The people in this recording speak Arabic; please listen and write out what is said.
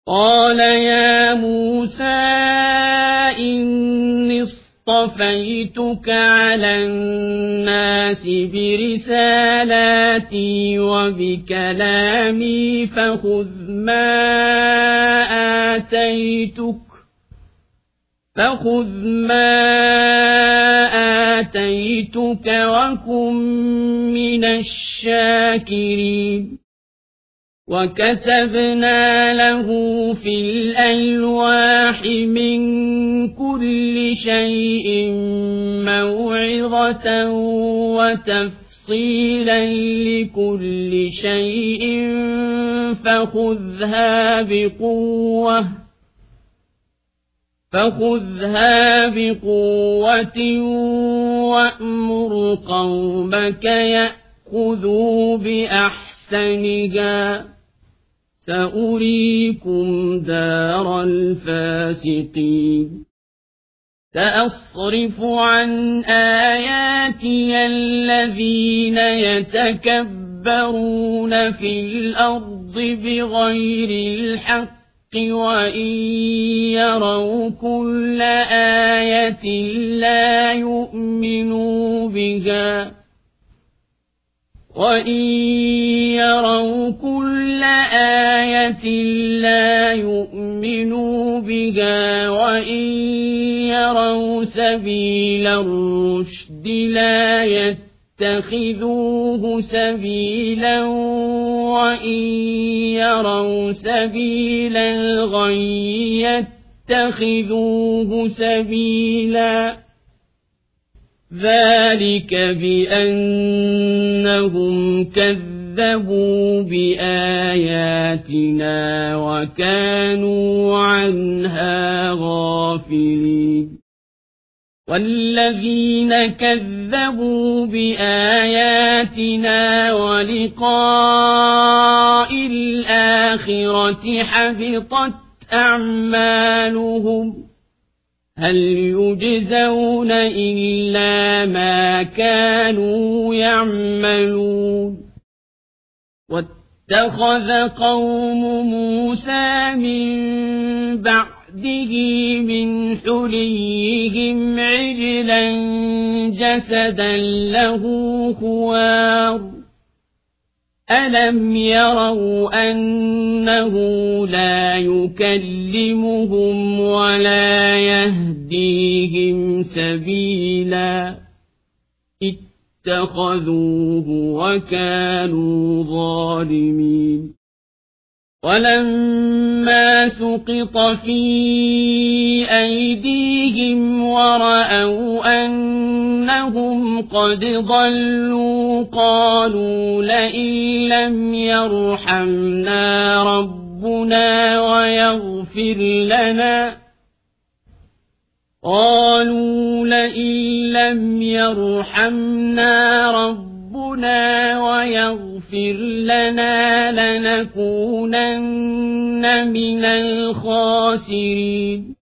قال يا موسى إني اصطفيتك على الناس برسالاتي وبكلامي فخذ ما آتيتك وكن من الشاكرين وكتبنا له في الألواح من كل شيء موعظة وتفصيلا لكل شيء فخذها بقوة وأمر قومك يأخذوا بأحسنها سأريكم دار الفاسقين سأصرف عن آياتي الذين يتكبرون في الأرض بغير الحق وإن يروا كل آية لا يؤمنوا بها وإن يروا سبيل الرشد لا يتخذوه سبيلا وإن يروا سبيل الغي يتخذوه سبيلا ذلك بأنهم كذبوا بآياتنا وكانوا عنها غافلين والذين كذبوا بآياتنا ولقاء الآخرة حبطت أعمالهم هل يجزون إلا ما كانوا يعملون واتخذ قوم موسى من بعده من حليهم عجلا جسدا له خوار ألم يروا أنه لا يكلمهم ولا يهديهم سبيلا اتخذوه وكانوا ظالمين ولما سقط في أيديهم ورأوا أنهم قد ضلوا قالوا لئن لم يرحمنا ربنا ويغفر لنا لنكونن من الخاسرين